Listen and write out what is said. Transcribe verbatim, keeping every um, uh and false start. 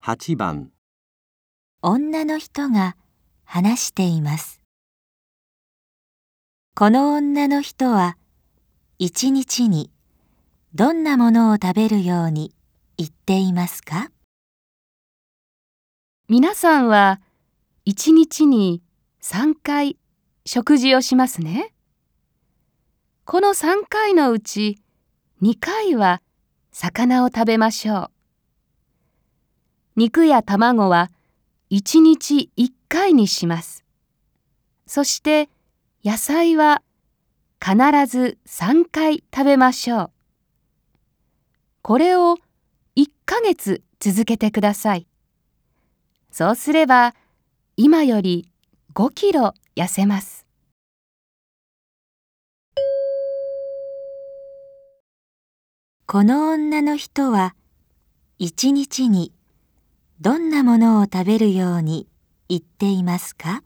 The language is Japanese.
はちばん。 女の人が話しています。この女の人は一日にどんなものを食べるように言っていますか？ 皆さんは一日にさんかい食事をしますね。このさんかいのうちにかいは魚を食べましょう。肉や卵はいちにちいっかいにします。そして野菜は必ずさんかい食べましょう。これをいっかげつ続けてください。そうすれば今よりごキロ痩せます。 この女の人は一日にどんなものを食べるように言っていますか？